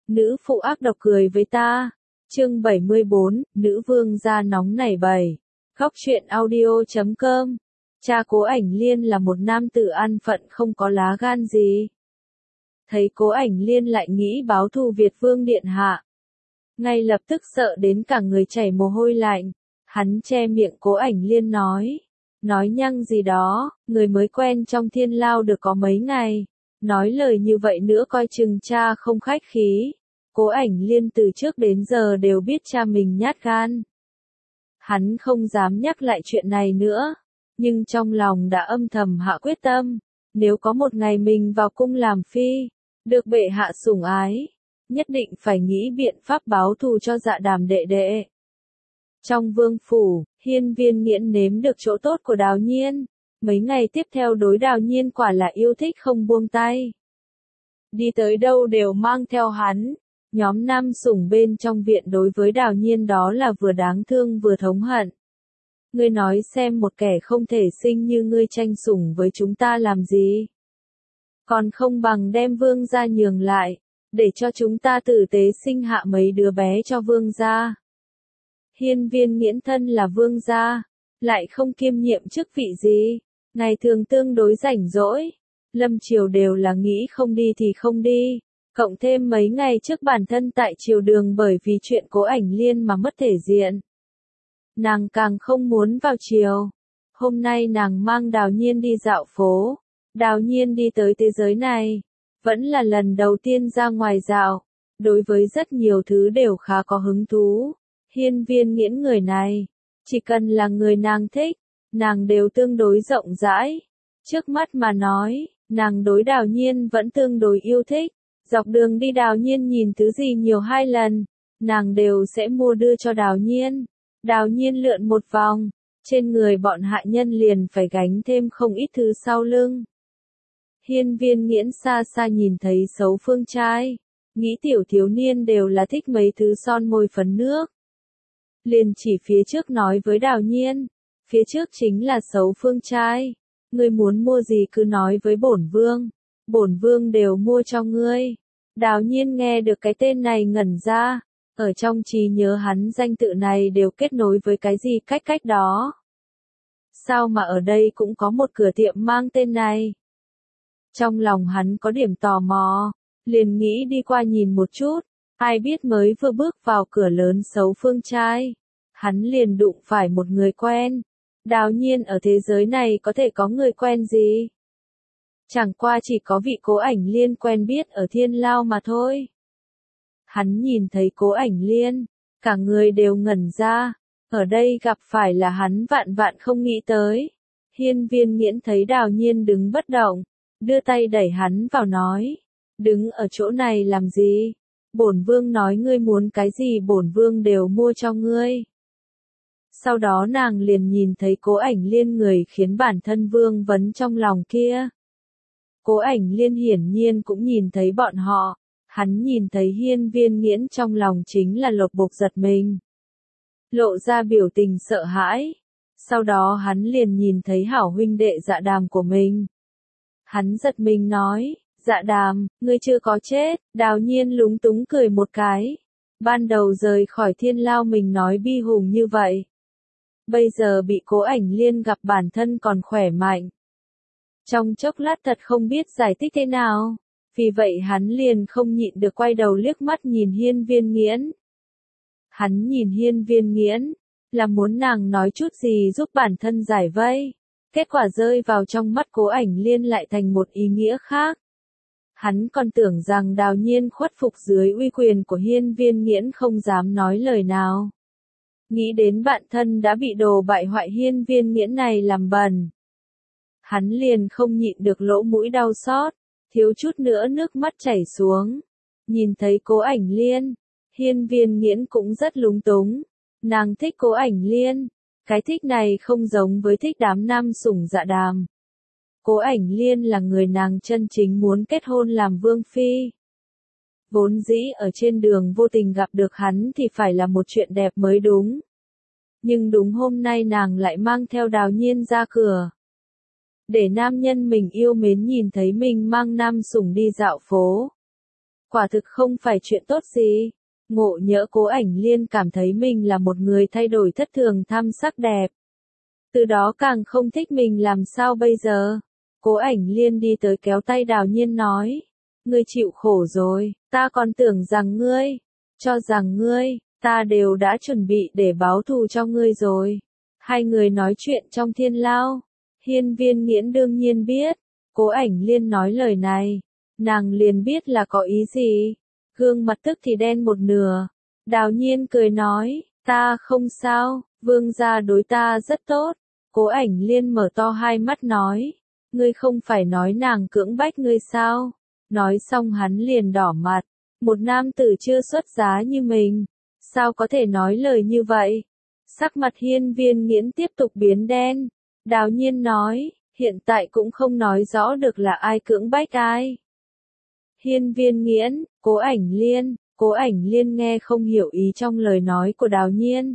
nữ phụ ác độc cười với ta. Chương 74, nữ vương da nóng nảy bày. Góc truyện audio.com. Cha Cố Ảnh Liên là một nam tử an phận không có lá gan gì. Thấy Cố Ảnh Liên lại nghĩ báo thù Việt vương điện hạ, ngay lập tức sợ đến cả người chảy mồ hôi lạnh. Hắn che miệng Cố Ảnh Liên nói nhăng gì đó, người mới quen trong thiên lao được có mấy ngày, nói lời như vậy nữa coi chừng cha không khách khí. Cố Ảnh Liên từ trước đến giờ đều biết cha mình nhát gan. Hắn không dám nhắc lại chuyện này nữa, nhưng trong lòng đã âm thầm hạ quyết tâm, nếu có một ngày mình vào cung làm phi, được bệ hạ sủng ái, nhất định phải nghĩ biện pháp báo thù cho Dạ Đàm đệ đệ. Trong vương phủ, Hiên Viên Nghiễn nếm được chỗ tốt của Đào Nhiên, mấy ngày tiếp theo đối Đào Nhiên quả là yêu thích không buông tay. Đi tới đâu đều mang theo hắn. Nhóm nam sủng bên trong viện đối với Đào Nhiên đó là vừa đáng thương vừa thống hận. Ngươi nói xem, một kẻ không thể sinh như ngươi tranh sủng với chúng ta làm gì? Còn không bằng đem vương gia nhường lại, để cho chúng ta tử tế sinh hạ mấy đứa bé cho vương gia. Hiên Viên Nghiễn thân là vương gia, lại không kiêm nhiệm chức vị gì, ngày thường tương đối rảnh rỗi, lâm triều đều là nghĩ không đi thì không đi. Cộng thêm mấy ngày trước bản thân tại triều đường bởi vì chuyện Cố Ảnh Liên mà mất thể diện, nàng càng không muốn vào triều. Hôm nay nàng mang Đào Nhiên đi dạo phố. Đào Nhiên đi tới thế giới này, vẫn là lần đầu tiên ra ngoài dạo, đối với rất nhiều thứ đều khá có hứng thú. Hiên Viên Nghiễn người này, chỉ cần là người nàng thích, nàng đều tương đối rộng rãi. Trước mắt mà nói, nàng đối Đào Nhiên vẫn tương đối yêu thích. Dọc đường đi Đào Nhiên nhìn thứ gì nhiều hai lần, nàng đều sẽ mua đưa cho Đào Nhiên. Đào Nhiên lượn một vòng, trên người bọn hạ nhân liền phải gánh thêm không ít thứ sau lưng. Hiên Viên Nghiễn xa xa nhìn thấy xấu phương trai, nghĩ tiểu thiếu niên đều là thích mấy thứ son môi phấn nước. Liền chỉ phía trước nói với Đào Nhiên, phía trước chính là xấu phương trai, ngươi muốn mua gì cứ nói với bổn vương đều mua cho ngươi. Đào Nhiên nghe được cái tên này ngẩn ra, ở trong trí nhớ hắn danh tự này đều kết nối với cái gì cách đó. Sao mà ở đây cũng có một cửa tiệm mang tên này? Trong lòng hắn có điểm tò mò, liền nghĩ đi qua nhìn một chút, ai biết mới vừa bước vào cửa lớn xấu phương trai, hắn liền đụng phải một người quen. Đào Nhiên ở thế giới này có thể có người quen gì? Chẳng qua chỉ có vị Cố Ảnh Liên quen biết ở thiên lao mà thôi. Hắn nhìn thấy Cố Ảnh Liên, cả người đều ngẩn ra, ở đây gặp phải là hắn vạn vạn không nghĩ tới. Hiên Viên Nghiễn thấy Đào Nhiên đứng bất động, đưa tay đẩy hắn vào nói, đứng ở chỗ này làm gì? Bổn vương nói ngươi muốn cái gì bổn vương đều mua cho ngươi. Sau đó nàng liền nhìn thấy Cố Ảnh Liên người khiến bản thân vương vấn trong lòng kia. Cố Ảnh Liên hiển nhiên cũng nhìn thấy bọn họ, hắn nhìn thấy Hiên Viên Nghiễn trong lòng chính là lột bột giật mình. Lộ ra biểu tình sợ hãi, sau đó hắn liền nhìn thấy hảo huynh đệ Dạ Đàm của mình. Hắn giật mình nói, Dạ Đàm, ngươi chưa có chết. Đào Nhiên lúng túng cười một cái. Ban đầu rời khỏi thiên lao mình nói bi hùng như vậy. Bây giờ bị Cố Ảnh Liên gặp bản thân còn khỏe mạnh. Trong chốc lát thật không biết giải thích thế nào, vì vậy hắn liền không nhịn được quay đầu liếc mắt nhìn Hiên Viên Nghiễn. Hắn nhìn Hiên Viên Nghiễn, là muốn nàng nói chút gì giúp bản thân giải vây, kết quả rơi vào trong mắt Cố Ảnh Liên lại thành một ý nghĩa khác. Hắn còn tưởng rằng Đào Nhiên khuất phục dưới uy quyền của Hiên Viên Nghiễn không dám nói lời nào. Nghĩ đến bạn thân đã bị đồ bại hoại Hiên Viên Nghiễn này làm bẩn, hắn liền không nhịn được lỗ mũi đau xót, thiếu chút nữa nước mắt chảy xuống. Nhìn thấy Cố Ảnh Liên, Hiên Viên Nghiễn cũng rất lúng túng. Nàng thích Cố Ảnh Liên, cái thích này không giống với thích đám nam sủng Dạ Đàm. Cố Ảnh Liên là người nàng chân chính muốn kết hôn làm vương phi. Vốn dĩ ở trên đường vô tình gặp được hắn thì phải là một chuyện đẹp mới đúng. Nhưng đúng hôm nay nàng lại mang theo Đào Nhiên ra cửa. Để nam nhân mình yêu mến nhìn thấy mình mang nam sủng đi dạo phố. quả thực không phải chuyện tốt gì. Ngộ nhỡ Cố Ảnh Liên cảm thấy mình là một người thay đổi thất thường tham sắc đẹp. Từ đó càng không thích mình làm sao bây giờ? Cố Ảnh Liên đi tới kéo tay Đào Nhiên nói. Ngươi chịu khổ rồi, ta còn tưởng rằng ngươi, cho rằng ngươi, ta đều đã chuẩn bị để báo thù cho ngươi rồi. Hai người nói chuyện trong thiên lao. Hiên Viên Nghiễn đương nhiên biết. Cố Ảnh Liên nói lời này. Nàng liền biết là có ý gì. Gương mặt tức thì đen một nửa. Đào Nhiên cười nói, ta không sao, vương gia đối ta rất tốt. Cố Ảnh Liên mở to hai mắt nói, ngươi không phải nói nàng cưỡng bách ngươi sao? Nói xong hắn liền đỏ mặt, một nam tử chưa xuất giá như mình, sao có thể nói lời như vậy? Sắc mặt Hiên Viên Nghiễn tiếp tục biến đen. Đào Nhiên nói, hiện tại cũng không nói rõ được là ai cưỡng bách ai. Hiên Viên Nghiễn, Cố Ảnh Liên nghe không hiểu ý trong lời nói của Đào Nhiên.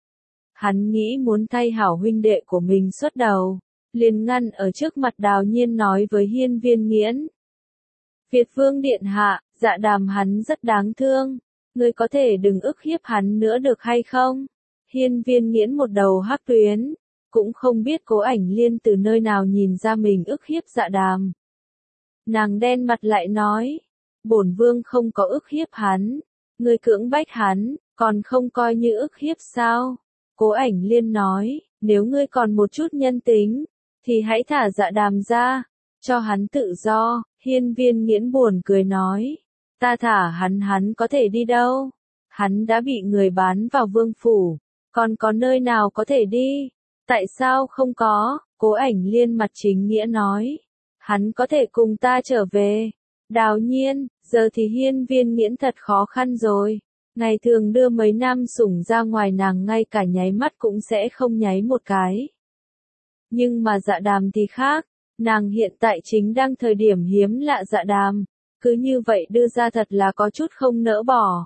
Hắn nghĩ muốn thay hảo huynh đệ của mình xuất đầu, liền ngăn ở trước mặt Đào Nhiên nói với Hiên Viên Nghiễn. Việt Vương điện hạ, Dạ Đàm hắn rất đáng thương, ngươi có thể đừng ức hiếp hắn nữa được hay không? Hiên Viên Nghiễn một đầu hắc tuyến, cũng không biết Cố Ảnh Liên từ nơi nào nhìn ra mình ức hiếp Dạ Đàm. Nàng đen mặt lại nói, bổn vương không có ức hiếp hắn, ngươi cưỡng bách hắn, còn không coi như ức hiếp sao? Cố Ảnh Liên nói, nếu ngươi còn một chút nhân tính, thì hãy thả Dạ Đàm ra, cho hắn tự do. Hiên Viên Nghiễn buồn cười nói, ta thả hắn có thể đi đâu? Hắn đã bị người bán vào vương phủ, còn có nơi nào có thể đi? Tại sao không có? Cố Ảnh Liên mặt chính nghĩa nói, hắn có thể cùng ta trở về. Đào Nhiên, giờ thì Hiên Viên Nghiễn thật khó khăn rồi. Ngày thường đưa mấy nam sủng ra ngoài nàng ngay cả nháy mắt cũng sẽ không nháy một cái. Nhưng mà Dạ Đàm thì khác, nàng hiện tại chính đang thời điểm hiếm lạ Dạ Đàm, cứ như vậy đưa ra thật là có chút không nỡ bỏ.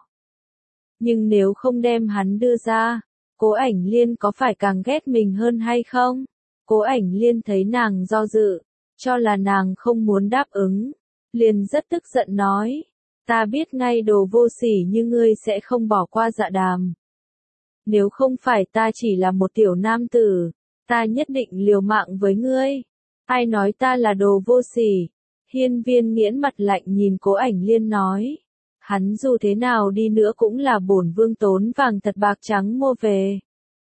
Nhưng nếu không đem hắn đưa ra, Cố Ảnh Liên có phải càng ghét mình hơn hay không? Cố Ảnh Liên thấy nàng do dự, cho là nàng không muốn đáp ứng, liền rất tức giận nói, ta biết ngay đồ vô sỉ như ngươi sẽ không bỏ qua Dạ Đàm. Nếu không phải ta chỉ là một tiểu nam tử, ta nhất định liều mạng với ngươi. Ai nói ta là đồ vô sỉ? Hiên Viên Nghiễn mặt lạnh nhìn Cố Ảnh Liên nói, hắn dù thế nào đi nữa cũng là bổn vương tốn vàng thật bạc trắng mua về.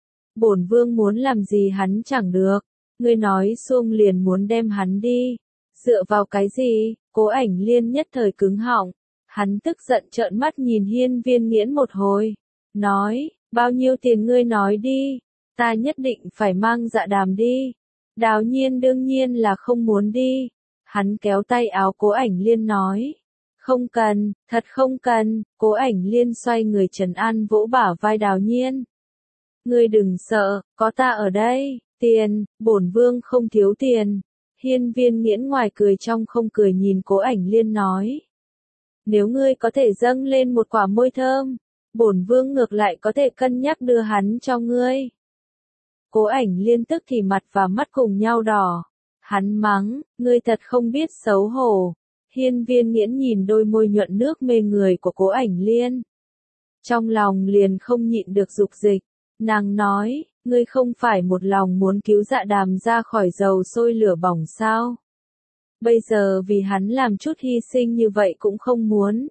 Bổn vương muốn làm gì hắn chẳng được, ngươi nói xuông liền muốn đem hắn đi. Dựa vào cái gì? Cố Ảnh Liên nhất thời cứng họng, hắn tức giận trợn mắt nhìn Hiên Viên Nghiễn một hồi, nói, bao nhiêu tiền ngươi nói đi, ta nhất định phải mang Dạ Đàm đi. Đào Nhiên đương nhiên là không muốn đi, hắn kéo tay áo Cố Ảnh Liên nói, không cần, thật không cần. Cố Ảnh Liên xoay người trấn an vỗ bả vai Đào Nhiên. Ngươi đừng sợ, có ta ở đây, tiền, bổn vương không thiếu tiền. Hiên Viên Nghiễn ngoài cười trong không cười nhìn Cố Ảnh Liên nói. Nếu ngươi có thể dâng lên một quả môi thơm, bổn vương ngược lại có thể cân nhắc đưa hắn cho ngươi. Cố Ảnh Liên tức thì mặt và mắt cùng nhau đỏ. Hắn mắng, ngươi thật không biết xấu hổ. Hiên Viên Nghiễn nhìn đôi môi nhuận nước mê người của Cố Ảnh Liên. Trong lòng liền không nhịn được dục dịch. Nàng nói, ngươi không phải một lòng muốn cứu Dạ Đàm ra khỏi dầu sôi lửa bỏng sao? Bây giờ vì hắn làm chút hy sinh như vậy cũng không muốn.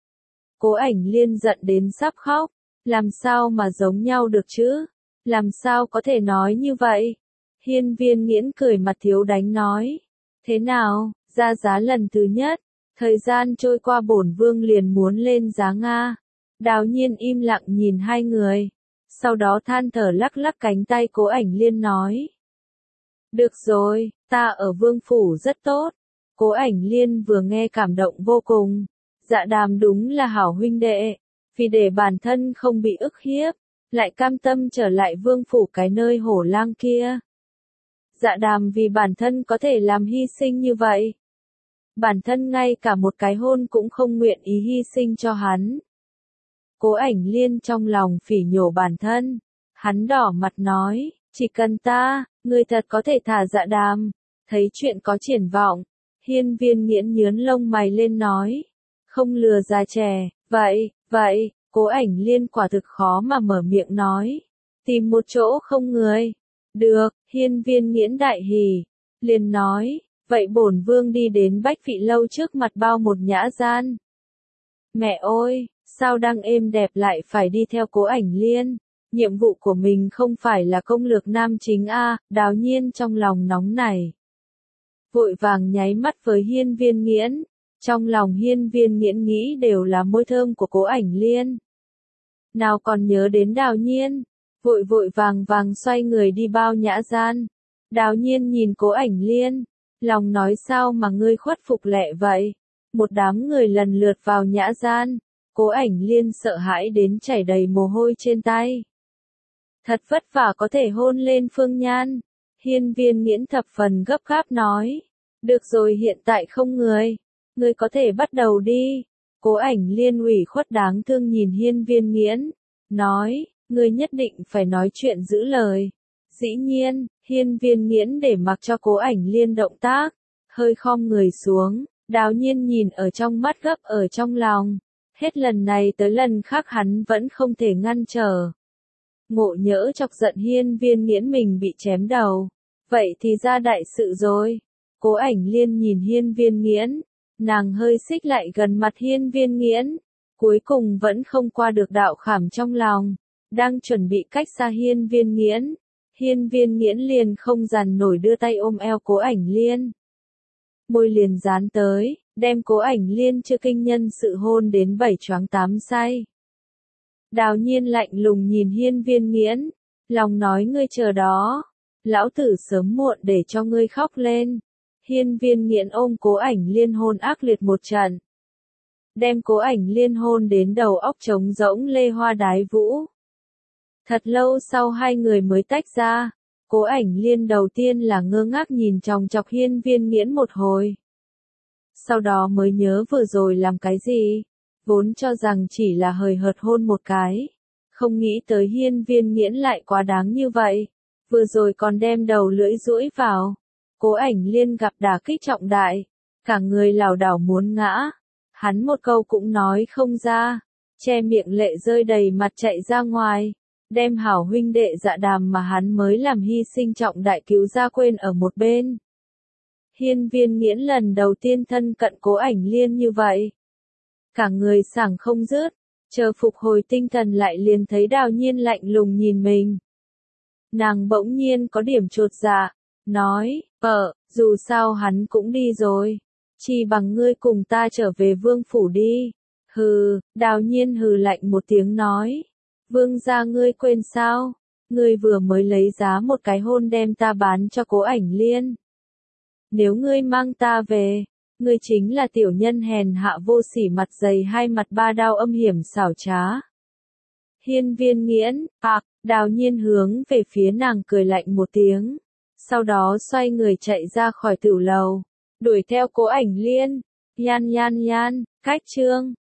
Cố Ảnh Liên giận đến sắp khóc, làm sao mà giống nhau được chứ? Làm sao có thể nói như vậy? Hiên Viên Nghiễn cười mặt thiếu đánh nói, thế nào, ra giá lần thứ nhất, thời gian trôi qua bổn vương liền muốn lên giá Nga. Đào Nhiên im lặng nhìn hai người, sau đó than thở lắc lắc cánh tay Cố Ảnh Liên nói. Được rồi, ta ở vương phủ rất tốt. Cố Ảnh Liên vừa nghe cảm động vô cùng. Dạ Đàm đúng là hảo huynh đệ, vì để bản thân không bị ức hiếp, lại cam tâm trở lại vương phủ cái nơi hổ lang kia. Dạ Đàm vì bản thân có thể làm hy sinh như vậy. Bản thân ngay cả một cái hôn cũng không nguyện ý hy sinh cho hắn. Cố Ảnh Liên trong lòng phỉ nhổ bản thân. Hắn đỏ mặt nói, chỉ cần ta, ngươi thật có thể thả Dạ Đàm. Thấy chuyện có triển vọng, Hiên Viên Nghiễn nhướng lông mày lên nói, không lừa già trẻ, vậy, Cố Ảnh Liên quả thực khó mà mở miệng nói. Tìm một chỗ không người. Được, Hiên Viên Nghiễn đại hỉ, liền nói, vậy bổn vương đi đến Bách Vị lâu trước mặt bao một nhã gian. Mẹ ơi, sao đang êm đẹp lại phải đi theo Cố Ảnh Liên? Nhiệm vụ của mình không phải là công lược nam chính a, Đào Nhiên trong lòng nóng này. Vội vàng nháy mắt với Hiên Viên Nghiễn, trong lòng Hiên Viên Nghiễn nghĩ đều là môi thơm của Cố Ảnh Liên. Nào còn nhớ đến Đào Nhiên, vội vàng xoay người đi bao nhã gian. Đào Nhiên nhìn Cố Ảnh Liên, lòng nói sao mà ngươi khuất phục lẹ vậy? Một đám người lần lượt vào nhã gian, Cố Ảnh Liên sợ hãi đến chảy đầy mồ hôi trên tay. Thật vất vả có thể hôn lên Phương Nhan. Hiên Viên Nghiễn thập phần gấp gáp nói. Được rồi, hiện tại không người. Ngươi có thể bắt đầu đi. Cố Ảnh Liên ủy khuất đáng thương nhìn Hiên Viên Nghiễn. Nói, ngươi nhất định phải nói chuyện giữ lời. Dĩ nhiên, Hiên Viên Nghiễn để mặc cho Cố Ảnh Liên động tác. Hơi khom người xuống, Đào Nhiên nhìn ở trong mắt gấp ở trong lòng. Hết lần này tới lần khác hắn vẫn không thể ngăn trở. Ngộ nhỡ chọc giận Hiên Viên Nghiễn mình bị chém đầu. Vậy thì ra đại sự rồi. Cố Ảnh Liên nhìn Hiên Viên Nghiễn. Nàng hơi xích lại gần mặt Hiên Viên Nghiễn. Cuối cùng vẫn không qua được đạo khảm trong lòng. Đang chuẩn bị cách xa Hiên Viên Nghiễn. Hiên Viên Nghiễn liền không dằn nổi đưa tay ôm eo Cố Ảnh Liên. Môi liền dán tới, đem Cố Ảnh Liên chưa kinh nhân sự hôn đến 7 choáng 8 say. Đào Nhiên lạnh lùng nhìn Hiên Viên Nghiễn, lòng nói ngươi chờ đó, lão tử sớm muộn để cho ngươi khóc lên. Hiên Viên Nghiễn ôm Cố Ảnh Liên hôn ác liệt một trận, đem Cố Ảnh Liên hôn đến đầu óc trống rỗng lê hoa đái vũ. Thật lâu sau hai người mới tách ra, Cố Ảnh Liên đầu tiên là ngơ ngác nhìn chòng chọc Hiên Viên Nghiễn một hồi. Sau đó mới nhớ vừa rồi làm cái gì, vốn cho rằng chỉ là hời hợt hôn một cái. Không nghĩ tới Hiên Viên Nghiễn lại quá đáng như vậy, vừa rồi còn đem đầu lưỡi duỗi vào. Cố Ảnh Liên gặp đả kích trọng đại, cả người lảo đảo muốn ngã. Hắn một câu cũng nói không ra, che miệng lệ rơi đầy mặt chạy ra ngoài. Đem hảo huynh đệ Dạ Đàm mà hắn mới làm hy sinh trọng đại cứu ra quên ở một bên. Hiên Viên Nghiễn lần đầu tiên thân cận Cố Ảnh Liên như vậy. Cả người sảng không dứt, chờ phục hồi tinh thần lại liền thấy Đào Nhiên lạnh lùng nhìn mình. Nàng bỗng nhiên có điểm chột dạ, nói, dù sao hắn cũng đi rồi. Chỉ bằng ngươi cùng ta trở về vương phủ đi. Hừ, Đào Nhiên hừ lạnh một tiếng nói. Vương gia ngươi quên sao? Ngươi vừa mới lấy giá một cái hôn đem ta bán cho Cố Ảnh Liên. Nếu ngươi mang ta về, ngươi chính là tiểu nhân hèn hạ vô sỉ mặt dày hai mặt ba đao âm hiểm xảo trá. Hiên Viên Nghiễn, Đào Nhiên hướng về phía nàng cười lạnh một tiếng. Sau đó xoay người chạy ra khỏi tửu lầu, đuổi theo Cố Ảnh Liên. Yan, cách chương